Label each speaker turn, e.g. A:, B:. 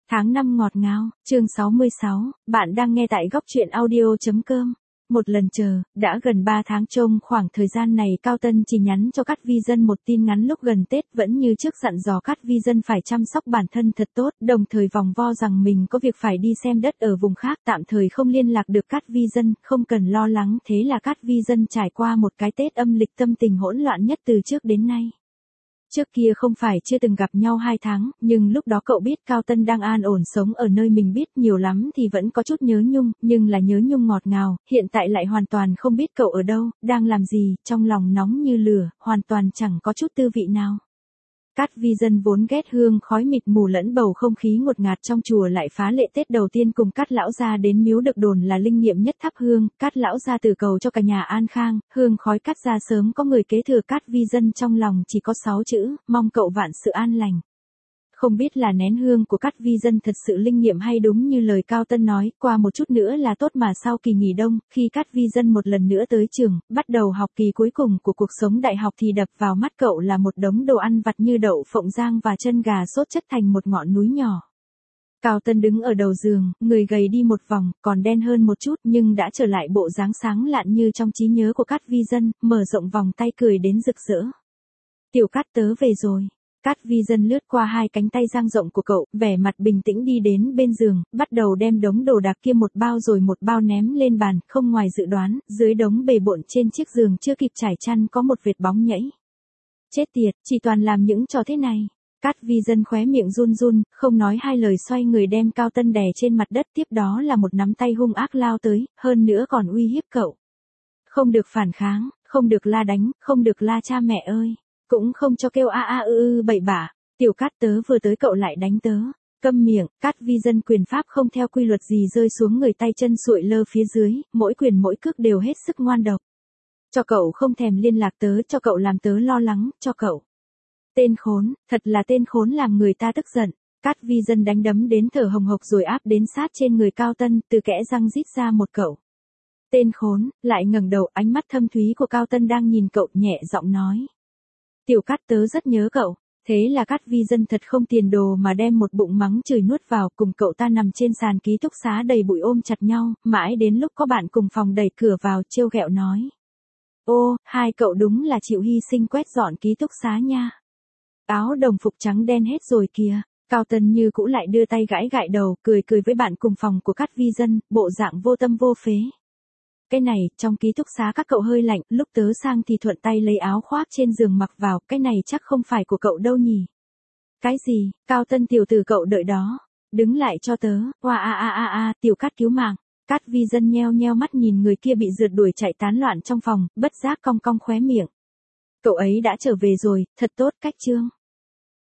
A: Tháng 5 ngọt ngào, chương 66, bạn đang nghe tại góc truyện audio.com. Một lần chờ, đã gần 3 tháng trông khoảng thời gian này Cao Tân chỉ nhắn cho Cát Vi Dân một tin ngắn lúc gần Tết vẫn như trước dặn dò Cát Vi Dân phải chăm sóc bản thân thật tốt, đồng thời vòng vo rằng mình có việc phải đi xem đất ở vùng khác tạm thời không liên lạc được Cát Vi Dân, không cần lo lắng. Thế là Cát Vi Dân trải qua một cái Tết âm lịch tâm tình hỗn loạn nhất từ trước đến nay. Trước kia không phải chưa từng gặp nhau 2 tháng, nhưng lúc đó cậu biết Cao Tân đang an ổn sống ở nơi mình biết nhiều lắm thì vẫn có chút nhớ nhung, nhưng là nhớ nhung ngọt ngào, hiện tại lại hoàn toàn không biết cậu ở đâu, đang làm gì, trong lòng nóng như lửa, hoàn toàn chẳng có chút tư vị nào. Cát Vi Dân vốn ghét hương khói mịt mù lẫn bầu không khí ngột ngạt trong chùa lại phá lệ Tết đầu tiên cùng Cát lão gia đến miếu được đồn là linh nghiệm nhất thắp hương, Cát lão gia từ cầu cho cả nhà an khang, hương khói Cát gia sớm có người kế thừa. Cát Vi Dân trong lòng chỉ có 6 chữ, mong cậu vạn sự an lành. Không biết là nén hương của Cát Vi Dân thật sự linh nghiệm hay đúng như lời Cao Tân nói, qua một chút nữa là tốt mà. Sau kỳ nghỉ đông, khi Cát Vi Dân một lần nữa tới trường, bắt đầu học kỳ cuối cùng của cuộc sống đại học thì đập vào mắt cậu là một đống đồ ăn vặt như đậu phộng rang và chân gà sốt chất thành một ngọn núi nhỏ. Cao Tân đứng ở đầu giường, người gầy đi một vòng, còn đen hơn một chút nhưng đã trở lại bộ dáng sáng lạn như trong trí nhớ của Cát Vi Dân, mở rộng vòng tay cười đến rực rỡ. Tiểu Cát tớ về rồi. Cát Vi Dân lướt qua hai cánh tay dang rộng của cậu, vẻ mặt bình tĩnh đi đến bên giường, bắt đầu đem đống đồ đạc kia một bao rồi một bao ném lên bàn, không ngoài dự đoán, dưới đống bề bộn trên chiếc giường chưa kịp trải chăn có một vệt bóng nhảy. Chết tiệt, chỉ toàn làm những trò thế này. Cát Vi Dân khóe miệng run run, không nói hai lời xoay người đem Cao Tân đè trên mặt đất, tiếp đó là một nắm tay hung ác lao tới, hơn nữa còn uy hiếp cậu. Không được phản kháng, không được la đánh, không được la cha mẹ ơi. Cũng không cho kêu a a ư bậy bạ, Tiểu Cát tớ vừa tới cậu lại đánh tớ. Câm miệng. Cát Vi Dân quyền pháp không theo quy luật gì rơi xuống người, tay chân sụi lơ phía dưới, mỗi quyền mỗi cước đều hết sức ngoan độc. Cho cậu không thèm liên lạc tớ, cho cậu làm tớ lo lắng, cho cậu. Tên khốn, thật là tên khốn làm người ta tức giận. Cát Vi Dân đánh đấm đến thở hồng hộc rồi áp đến sát trên người Cao Tân, từ kẽ răng rít ra một cậu. Tên khốn, lại ngẩng đầu, ánh mắt thâm thúy của Cao Tân đang nhìn cậu, nhẹ giọng nói. Tiểu Cát tớ rất nhớ cậu. Thế là Cát Vi Dân thật không tiền đồ mà đem một bụng mắng chửi nuốt vào, cùng cậu ta nằm trên sàn ký túc xá đầy bụi ôm chặt nhau, mãi đến lúc có bạn cùng phòng đẩy cửa vào trêu ghẹo nói. Ô, hai cậu đúng là chịu hy sinh quét dọn ký túc xá nha. Áo đồng phục trắng đen hết rồi kìa. Cao Tân như cũ lại đưa tay gãi gãi đầu, cười cười với bạn cùng phòng của Cát Vi Dân, bộ dạng vô tâm vô phế. Cái này, trong ký túc xá các cậu hơi lạnh, lúc tớ sang thì thuận tay lấy áo khoác trên giường mặc vào, cái này chắc không phải của cậu đâu nhỉ. Cái gì, Cao Tân tiểu tử cậu đợi đó. Đứng lại cho tớ, oa Tiểu Cát cứu mạng. Cát Vi Dân nheo nheo mắt nhìn người kia bị rượt đuổi chạy tán loạn trong phòng, bất giác cong cong khóe miệng. Cậu ấy đã trở về rồi, thật tốt. Cách chương